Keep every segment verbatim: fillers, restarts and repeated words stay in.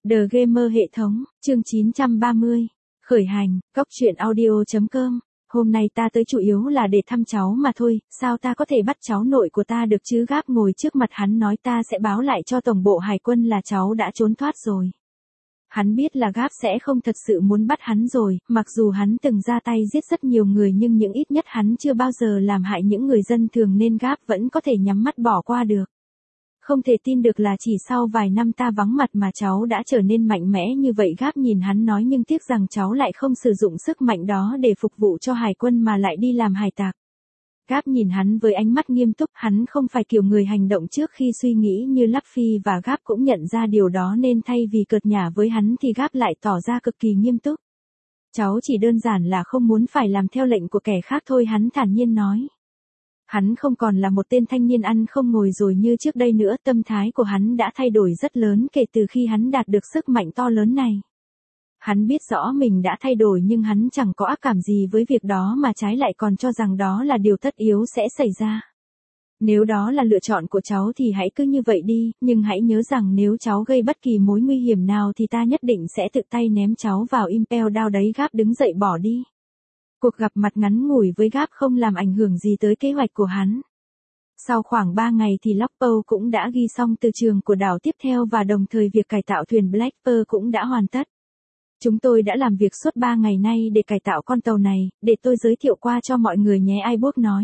The Gamer hệ thống, chương chín trăm ba mươi. Khởi hành, góc truyện audio.com. Hôm nay ta tới chủ yếu là để thăm cháu mà thôi, sao ta có thể bắt cháu nội của ta được chứ? Gáp ngồi trước mặt hắn nói ta sẽ báo lại cho tổng bộ hải quân là cháu đã trốn thoát rồi. Hắn biết là Gáp sẽ không thật sự muốn bắt hắn rồi, mặc dù hắn từng ra tay giết rất nhiều người nhưng những ít nhất hắn chưa bao giờ làm hại những người dân thường nên Gáp vẫn có thể nhắm mắt bỏ qua được. Không thể tin được là chỉ sau vài năm ta vắng mặt mà cháu đã trở nên mạnh mẽ như vậy. Gáp nhìn hắn nói nhưng tiếc rằng cháu lại không sử dụng sức mạnh đó để phục vụ cho hải quân mà lại đi làm hải tặc. Gáp nhìn hắn với ánh mắt nghiêm túc, hắn không phải kiểu người hành động trước khi suy nghĩ như Luffy và Gáp cũng nhận ra điều đó nên thay vì cợt nhả với hắn thì Gáp lại tỏ ra cực kỳ nghiêm túc. Cháu chỉ đơn giản là không muốn phải làm theo lệnh của kẻ khác thôi, hắn thản nhiên nói. Hắn không còn là một tên thanh niên ăn không ngồi rồi như trước đây nữa, tâm thái của hắn đã thay đổi rất lớn kể từ khi hắn đạt được sức mạnh to lớn này. Hắn biết rõ mình đã thay đổi nhưng hắn chẳng có ác cảm gì với việc đó mà trái lại còn cho rằng đó là điều tất yếu sẽ xảy ra. Nếu đó là lựa chọn của cháu thì hãy cứ như vậy đi, nhưng hãy nhớ rằng nếu cháu gây bất kỳ mối nguy hiểm nào thì ta nhất định sẽ tự tay ném cháu vào Impel Down đấy. Gáp đứng dậy bỏ đi. Cuộc gặp mặt ngắn ngủi với Gáp không làm ảnh hưởng gì tới kế hoạch của hắn. Sau khoảng ba ngày thì Lockpow cũng đã ghi xong từ trường của đảo tiếp theo và đồng thời việc cải tạo thuyền Black Pearl cũng đã hoàn tất. Chúng tôi đã làm việc suốt ba ngày nay để cải tạo con tàu này, để tôi giới thiệu qua cho mọi người nhé, Iceberg nói.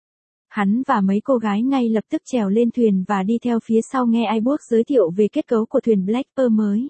Hắn và mấy cô gái ngay lập tức trèo lên thuyền và đi theo phía sau nghe Iceberg giới thiệu về kết cấu của thuyền Black Pearl mới.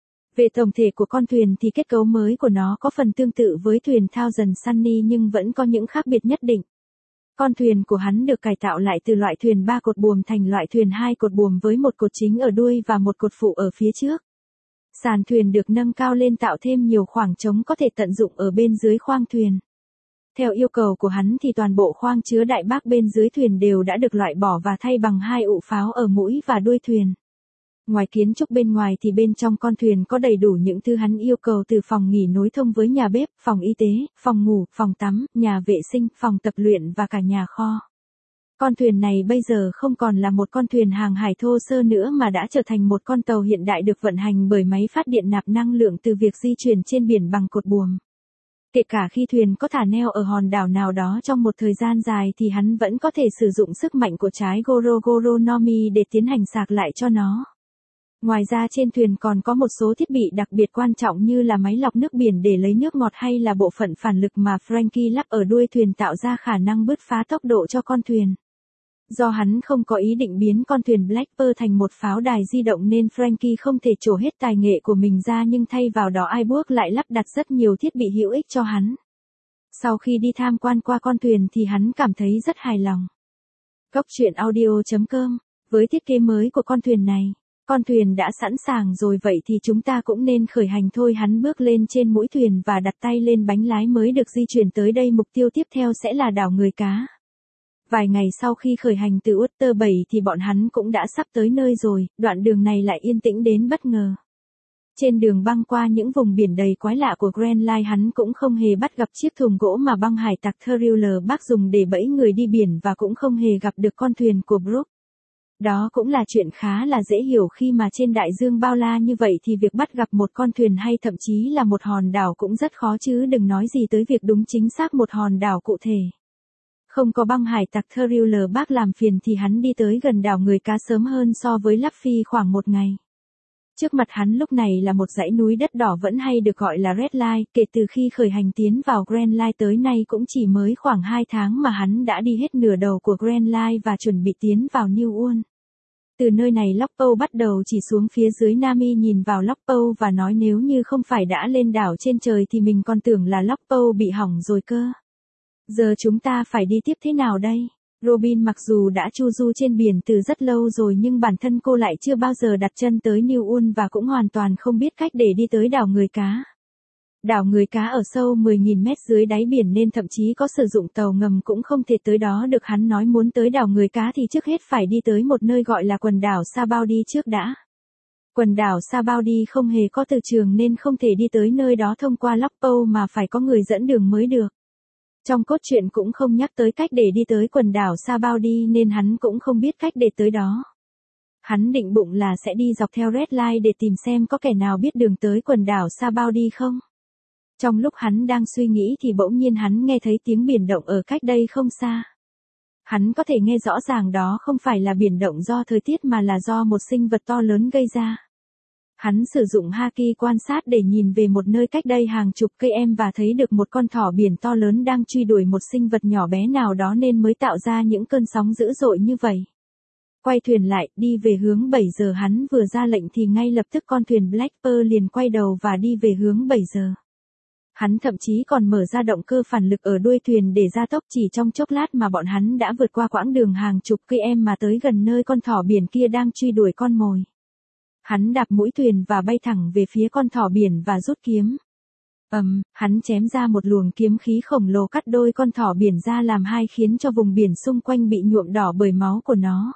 Về tổng thể của con thuyền thì kết cấu mới của nó có phần tương tự với thuyền Thousand Sunny nhưng vẫn có những khác biệt nhất định. Con thuyền của hắn được cải tạo lại từ loại thuyền ba cột buồm thành loại thuyền hai cột buồm với một cột chính ở đuôi và một cột phụ ở phía trước. Sàn thuyền được nâng cao lên tạo thêm nhiều khoảng trống có thể tận dụng ở bên dưới khoang thuyền. Theo yêu cầu của hắn thì toàn bộ khoang chứa đại bác bên dưới thuyền đều đã được loại bỏ và thay bằng hai ụ pháo ở mũi và đuôi thuyền. Ngoài kiến trúc bên ngoài thì bên trong con thuyền có đầy đủ những thứ hắn yêu cầu, từ phòng nghỉ nối thông với nhà bếp, phòng y tế, phòng ngủ, phòng tắm, nhà vệ sinh, phòng tập luyện và cả nhà kho. Con thuyền này bây giờ không còn là một con thuyền hàng hải thô sơ nữa mà đã trở thành một con tàu hiện đại được vận hành bởi máy phát điện nạp năng lượng từ việc di chuyển trên biển bằng cột buồm. Kể cả khi thuyền có thả neo ở hòn đảo nào đó trong một thời gian dài thì hắn vẫn có thể sử dụng sức mạnh của trái Goro Goro no Mi để tiến hành sạc lại cho nó. Ngoài ra trên thuyền còn có một số thiết bị đặc biệt quan trọng như là máy lọc nước biển để lấy nước ngọt hay là bộ phận phản lực mà Frankie lắp ở đuôi thuyền tạo ra khả năng bứt phá tốc độ cho con thuyền. Do hắn không có ý định biến con thuyền Black Pearl thành một pháo đài di động nên Frankie không thể trổ hết tài nghệ của mình ra, nhưng thay vào đó Iceberg lại lắp đặt rất nhiều thiết bị hữu ích cho hắn. Sau khi đi tham quan qua con thuyền thì hắn cảm thấy rất hài lòng. Góc truyện audio.com. Với thiết kế mới của con thuyền này, con thuyền đã sẵn sàng rồi, vậy thì chúng ta cũng nên khởi hành thôi. Hắn bước lên trên mũi thuyền và đặt tay lên bánh lái mới được di chuyển tới đây. Mục tiêu tiếp theo sẽ là đảo Người Cá. Vài ngày sau khi khởi hành từ Outer bảy thì bọn hắn cũng đã sắp tới nơi rồi, đoạn đường này lại yên tĩnh đến bất ngờ. Trên đường băng qua những vùng biển đầy quái lạ của Grand Line, hắn cũng không hề bắt gặp chiếc thùng gỗ mà băng hải tặc Thriller bác dùng để bẫy người đi biển và cũng không hề gặp được con thuyền của Brook. Đó cũng là chuyện khá là dễ hiểu khi mà trên đại dương bao la như vậy thì việc bắt gặp một con thuyền hay thậm chí là một hòn đảo cũng rất khó chứ đừng nói gì tới việc đúng chính xác một hòn đảo cụ thể. Không có băng hải tặc Thriller bác làm phiền thì hắn đi tới gần đảo Người Cá sớm hơn so với Luffy khoảng một ngày. Trước mặt hắn lúc này là một dãy núi đất đỏ vẫn hay được gọi là Red Line. Kể từ khi khởi hành tiến vào Grand Line tới nay cũng chỉ mới khoảng hai tháng mà hắn đã đi hết nửa đầu của Grand Line và chuẩn bị tiến vào New World. Từ nơi này Lockpow bắt đầu chỉ xuống phía dưới. Nami nhìn vào Lockpow và nói nếu như không phải đã lên đảo trên trời thì mình còn tưởng là Lockpow bị hỏng rồi cơ. Giờ chúng ta phải đi tiếp thế nào đây? Robin mặc dù đã chu du trên biển từ rất lâu rồi nhưng bản thân cô lại chưa bao giờ đặt chân tới New World và cũng hoàn toàn không biết cách để đi tới đảo Người Cá. Đảo Người Cá ở sâu mười nghìn mét dưới đáy biển nên thậm chí có sử dụng tàu ngầm cũng không thể tới đó được. Hắn nói muốn tới đảo Người Cá thì trước hết phải đi tới một nơi gọi là quần đảo Sabaody trước đã. Quần đảo Sabaody không hề có từ trường nên không thể đi tới nơi đó thông qua Lockpow mà phải có người dẫn đường mới được. Trong cốt truyện cũng không nhắc tới cách để đi tới quần đảo Sabaody nên hắn cũng không biết cách để tới đó. Hắn định bụng là sẽ đi dọc theo Red Line để tìm xem có kẻ nào biết đường tới quần đảo Sabaody không. Trong lúc hắn đang suy nghĩ thì bỗng nhiên hắn nghe thấy tiếng biển động ở cách đây không xa. Hắn có thể nghe rõ ràng đó không phải là biển động do thời tiết mà là do một sinh vật to lớn gây ra. Hắn sử dụng Haki quan sát để nhìn về một nơi cách đây hàng chục cây em và thấy được một con thỏ biển to lớn đang truy đuổi một sinh vật nhỏ bé nào đó nên mới tạo ra những cơn sóng dữ dội như vậy. Quay thuyền lại, đi về hướng bảy giờ hắn vừa ra lệnh thì ngay lập tức con thuyền Black Pearl liền quay đầu và đi về hướng bảy giờ. Hắn thậm chí còn mở ra động cơ phản lực ở đuôi thuyền để gia tốc, chỉ trong chốc lát mà bọn hắn đã vượt qua quãng đường hàng chục cây em mà tới gần nơi con thỏ biển kia đang truy đuổi con mồi. Hắn đạp mũi thuyền và bay thẳng về phía con thỏ biển và rút kiếm. Ầm, um, hắn chém ra một luồng kiếm khí khổng lồ cắt đôi con thỏ biển ra làm hai khiến cho vùng biển xung quanh bị nhuộm đỏ bởi máu của nó.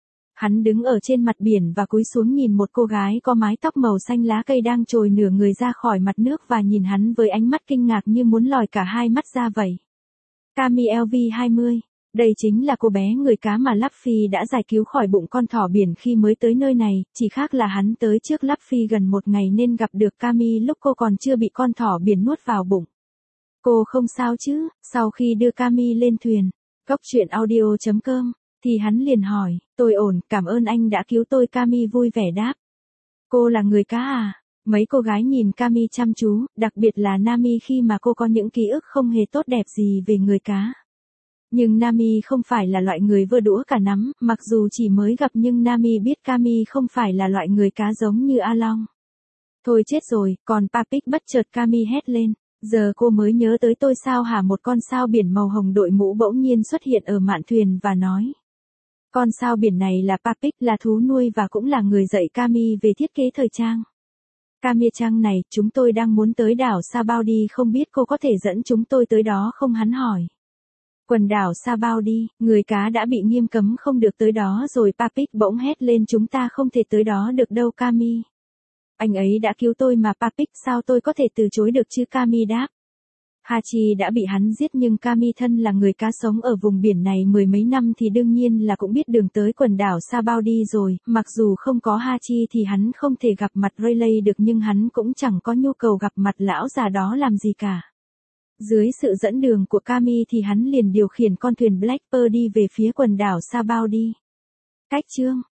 Hắn đứng ở trên mặt biển và cúi xuống nhìn một cô gái có mái tóc màu xanh lá cây đang trồi nửa người ra khỏi mặt nước và nhìn hắn với ánh mắt kinh ngạc như muốn lòi cả hai mắt ra vậy. Cami L V hai mươi. Đây chính là cô bé người cá mà Luffy đã giải cứu khỏi bụng con thỏ biển khi mới tới nơi này, chỉ khác là hắn tới trước Luffy gần một ngày nên gặp được Cami lúc cô còn chưa bị con thỏ biển nuốt vào bụng. Cô không sao chứ? Sau khi đưa Cami lên thuyền, Cốc truyện audio chấm com, thì hắn liền hỏi, tôi ổn, cảm ơn anh đã cứu tôi. Cami vui vẻ đáp. Cô là người cá à? Mấy cô gái nhìn Cami chăm chú, đặc biệt là Nami khi mà cô có những ký ức không hề tốt đẹp gì về người cá. Nhưng Nami không phải là loại người vơ đũa cả nắm, mặc dù chỉ mới gặp nhưng Nami biết Cami không phải là loại người cá giống như A Long. Thôi chết rồi, còn Papik bất chợt Cami hét lên, giờ cô mới nhớ tới tôi sao hả? Một con sao biển màu hồng đội mũ bỗng nhiên xuất hiện ở mạn thuyền và nói. Con sao biển này là Papik, là thú nuôi và cũng là người dạy Cami về thiết kế thời trang. Cami-chan này, chúng tôi đang muốn tới đảo Sabaody, không biết cô có thể dẫn chúng tôi tới đó không? Hắn hỏi. Quần đảo Sabaody, người cá đã bị nghiêm cấm không được tới đó rồi. Papik bỗng hét lên, chúng ta không thể tới đó được đâu Cami. Anh ấy đã cứu tôi mà Papik, sao tôi có thể từ chối được chứ? Cami đáp. Hachi đã bị hắn giết nhưng Cami thân là người cá sống ở vùng biển này mười mấy năm thì đương nhiên là cũng biết đường tới quần đảo Sabaody rồi, mặc dù không có Hachi thì hắn không thể gặp mặt Rayleigh được nhưng hắn cũng chẳng có nhu cầu gặp mặt lão già đó làm gì cả. Dưới sự dẫn đường của Cami thì hắn liền điều khiển con thuyền Black Pearl đi về phía quần đảo Sabaody. Cách chương